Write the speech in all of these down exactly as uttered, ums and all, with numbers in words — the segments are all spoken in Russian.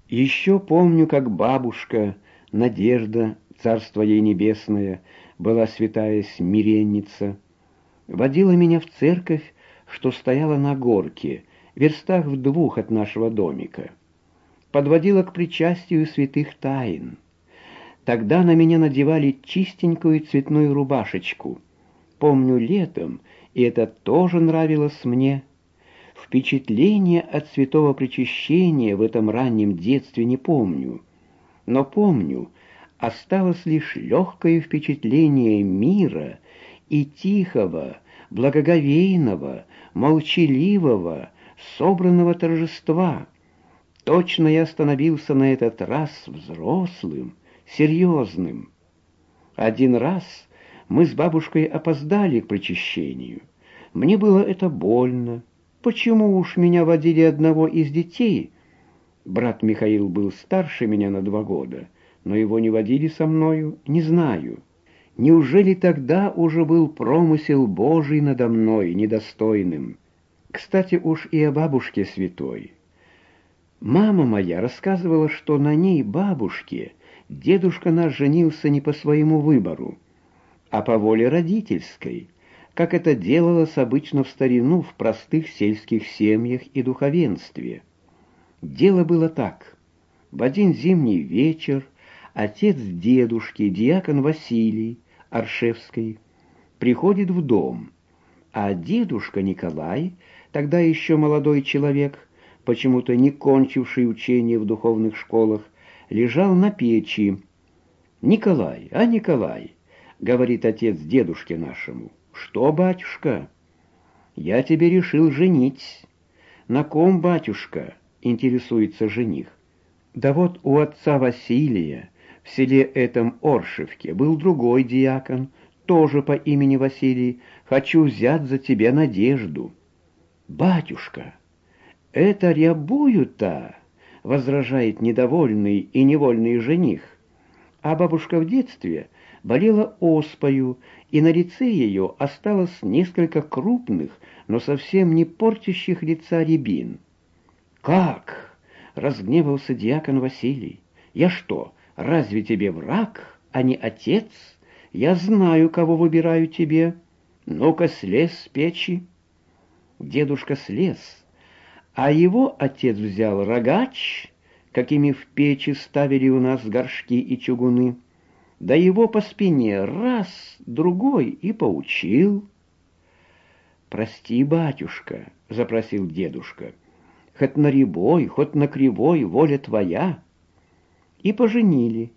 Еще помню, как бабушка, Надежда, царство ей небесное, была святая смиренница, водила меня в церковь, что стояла на горке, верстах в двух от нашего домика. Подводила к причастию святых тайн. Тогда на меня надевали чистенькую цветную рубашечку. Помню летом, и это тоже нравилось мне. Впечатление от святого причащения в этом раннем детстве не помню. Но помню, осталось лишь легкое впечатление мира и тихого, благоговейного, молчаливого, собранного торжества. Точно я становился на этот раз взрослым, серьезным. Один раз мы с бабушкой опоздали к причащению. Мне было это больно. Почему уж меня водили одного из детей? Брат Михаил был старше меня на два года, но его не водили со мною, не знаю. Неужели тогда уже был промысел Божий надо мной, недостойным? Кстати, уж и о бабушке святой. Мама моя рассказывала, что на ней, бабушке, дедушка наш женился не по своему выбору, а по воле родительской, как это делалось обычно в старину в простых сельских семьях и духовенстве. Дело было так. В один зимний вечер отец дедушки, диакон Василий Аршевский, приходит в дом, а дедушка Николай, тогда еще молодой человек, почему-то не кончивший учение в духовных школах, лежал на печи. «Николай, а Николай!» — говорит отец дедушке нашему. «Что, батюшка?» «Я тебе решил женить». «На ком, батюшка?» — интересуется жених. «Да вот у отца Василия в селе этом Оршевке был другой диакон, тоже по имени Василий. Хочу взять за тебя Надежду». «Батюшка, это рябую-то!» — возражает недовольный и невольный жених. А бабушка в детстве болела оспою, и на лице ее осталось несколько крупных, но совсем не портящих лица рябин. «Как?» — разгневался диакон Василий. «Я что, разве тебе враг, а не отец? Я знаю, кого выбираю тебе. Ну-ка, слезь с печи». Дедушка слез, а его отец взял рогач, какими в печи ставили у нас горшки и чугуны, да его по спине раз, другой и поучил. «Прости, батюшка», — запросил дедушка, — «хоть на рябой, хоть на кривой, воля твоя». И поженили.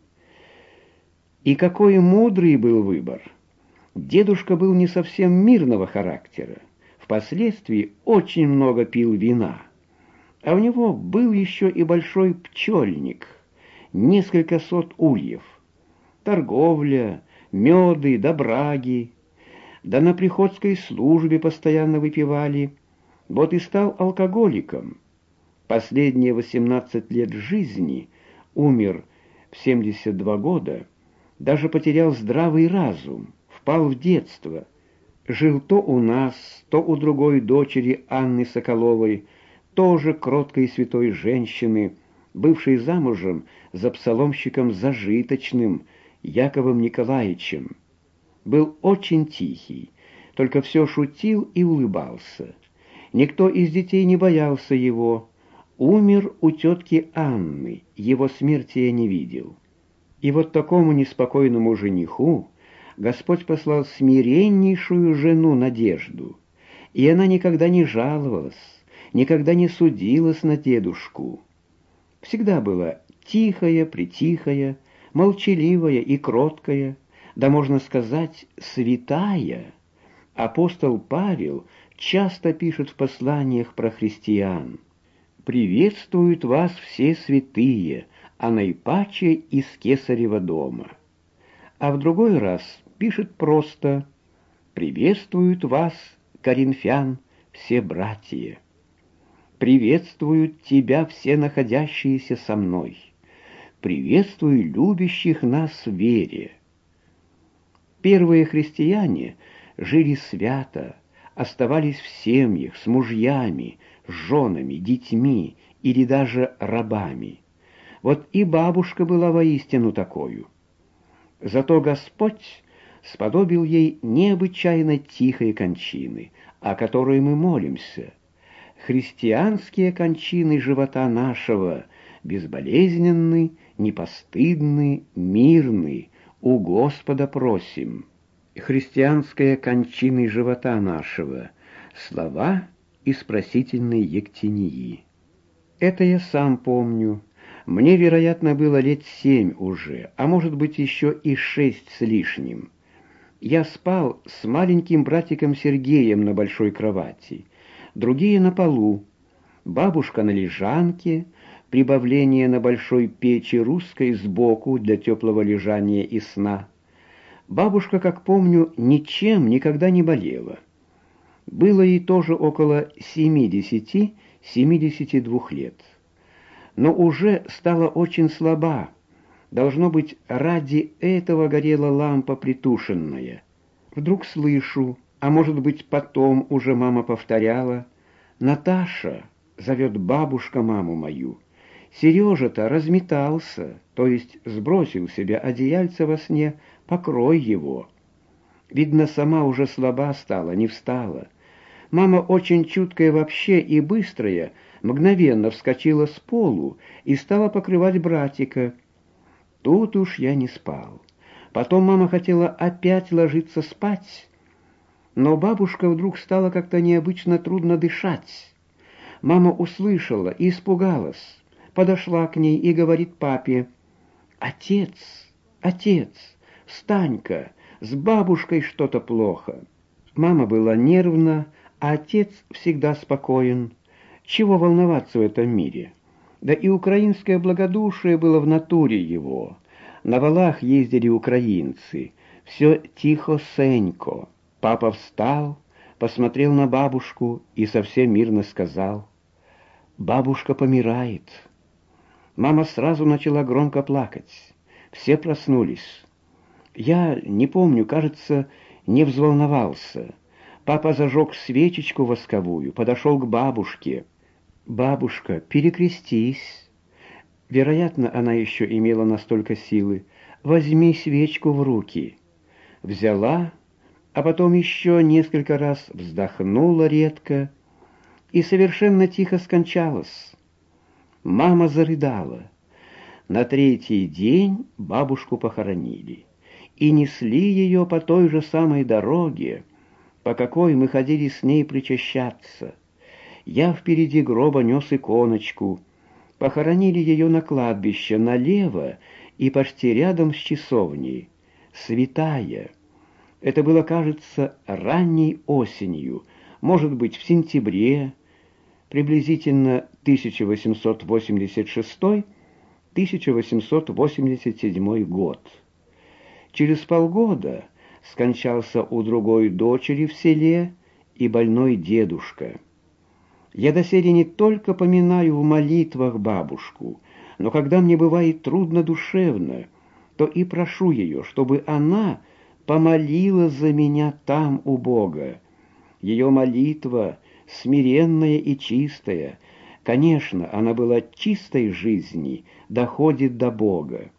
И какой мудрый был выбор! Дедушка был не совсем мирного характера, впоследствии очень много пил вина. А у него был еще и большой пчельник, несколько сот ульев. Торговля, меды да браги, да на приходской службе постоянно выпивали. Вот и стал алкоголиком. Последние восемнадцать лет жизни умер в семьдесят два года, даже потерял здравый разум, впал в детство. Жил то у нас, то у другой дочери Анны Соколовой, тоже кроткой святой женщины, бывшей замужем за псаломщиком зажиточным Яковом Николаевичем. Был очень тихий, только все шутил и улыбался. Никто из детей не боялся его. Умер у тетки Анны, его смерти я не видел. И вот такому неспокойному жениху Господь послал смиреннейшую жену Надежду, и она никогда не жаловалась, никогда не судилась на дедушку. Всегда была тихая, притихая, молчаливая и кроткая, да, можно сказать, святая. Апостол Павел часто пишет в посланиях про христиан: «Приветствуют вас все святые, а наипаче из Кесарева дома». А в другой раз пишет просто: «Приветствуют вас, коринфян, все братья». «Приветствуют тебя все находящиеся со мной. Приветствую любящих нас в вере». Первые христиане жили свято, оставались в семьях с мужьями, с женами, детьми или даже рабами. Вот и бабушка была воистину такою. Зато Господь сподобил ей необычайно тихой кончины, о которой мы молимся. Христианские кончины живота нашего безболезненны, непостыдны, мирны, у Господа просим. Христианские кончины живота нашего, слова из просительной Ектинии. Это я сам помню. Мне, вероятно, было лет семь уже, а может быть еще и шесть с лишним. Я спал с маленьким братиком Сергеем на большой кровати, другие на полу, бабушка на лежанке, прибавление на большой печи русской сбоку для теплого лежания и сна. Бабушка, как помню, ничем никогда не болела. Было ей тоже около семидесяти-семидесяти двух лет. Но уже стала очень слаба. Должно быть, ради этого горела лампа притушенная. Вдруг слышу, а может быть, потом уже мама повторяла: «Наташа!» — зовет бабушка маму мою. «Сережа-то разметался, то есть сбросил себе одеяльце во сне, покрой его». Видно, сама уже слаба стала, не встала. Мама очень чуткая вообще и быстрая, мгновенно вскочила с полу и стала покрывать братика. Тут уж я не спал. Потом мама хотела опять ложиться спать, но бабушка вдруг стала как-то необычно трудно дышать. Мама услышала и испугалась, подошла к ней и говорит папе: «Отец, отец, встань-ка, с бабушкой что-то плохо». Мама была нервна, а отец всегда спокоен. Чего волноваться в этом мире? Да и украинское благодушие было в натуре его. На валах ездили украинцы. Все тихо-сенько. Папа встал, посмотрел на бабушку и совсем мирно сказал: «Бабушка помирает». Мама сразу начала громко плакать. Все проснулись. Я не помню, кажется, не взволновался. Папа зажег свечечку восковую, подошел к бабушке. «Бабушка, перекрестись». Вероятно, она еще имела настолько силы. «Возьми свечку в руки». Взяла, а потом еще несколько раз вздохнула редко и совершенно тихо скончалась. Мама зарыдала. На третий день бабушку похоронили и несли ее по той же самой дороге, по какой мы ходили с ней причащаться. Я впереди гроба нес иконочку. Похоронили ее на кладбище налево и почти рядом с часовней. Святая. Это было, кажется, ранней осенью, может быть, в сентябре, приблизительно тысяча восемьсот восемьдесят шестой — тысяча восемьсот восемьдесят седьмой год. Через полгода скончался у другой дочери в селе и больной дедушка. Я доселе не только поминаю в молитвах бабушку, но когда мне бывает трудно душевно, то и прошу ее, чтобы она помолила за меня там у Бога. Ее молитва смиренная и чистая, конечно, она была чистой жизни, доходит до Бога.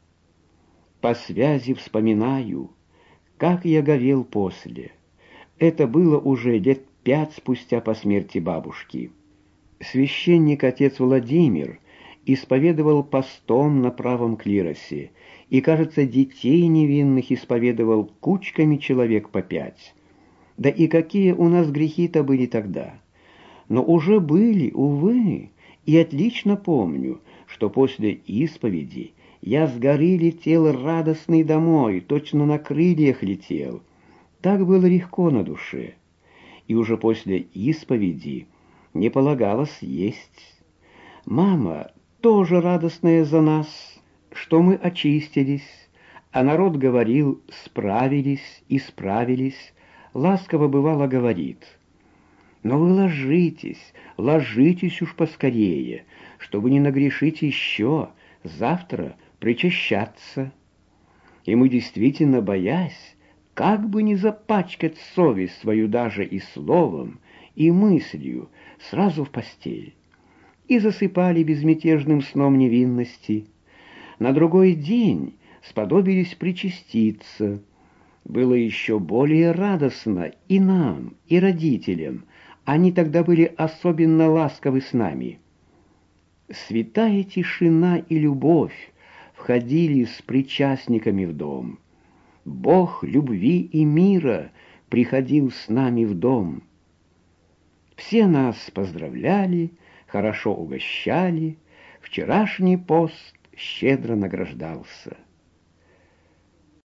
По связи вспоминаю, как я горел после. Это было уже лет пять спустя по смерти бабушки. Священник отец Владимир исповедовал постом на правом клиросе, и, кажется, детей невинных исповедовал кучками человек по пять. Да и какие у нас грехи-то были тогда! Но уже были, увы, и отлично помню, что после исповеди я с горы летел радостный домой, точно на крыльях летел. Так было легко на душе. И уже после исповеди не полагалось есть. Мама тоже радостная за нас, что мы очистились, а народ говорил: справились, исправились, ласково бывало говорит: «Но вы ложитесь, ложитесь уж поскорее, чтобы не нагрешить еще, завтра причащаться». И мы действительно, боясь, как бы не запачкать совесть свою даже и словом, и мыслью, сразу в постель, и засыпали безмятежным сном невинности. На другой день сподобились причаститься. Было еще более радостно и нам, и родителям. Они тогда были особенно ласковы с нами. Святая тишина и любовь входили с причастниками в дом. Бог любви и мира приходил с нами в дом. Все нас поздравляли, хорошо угощали, вчерашний пост щедро награждался.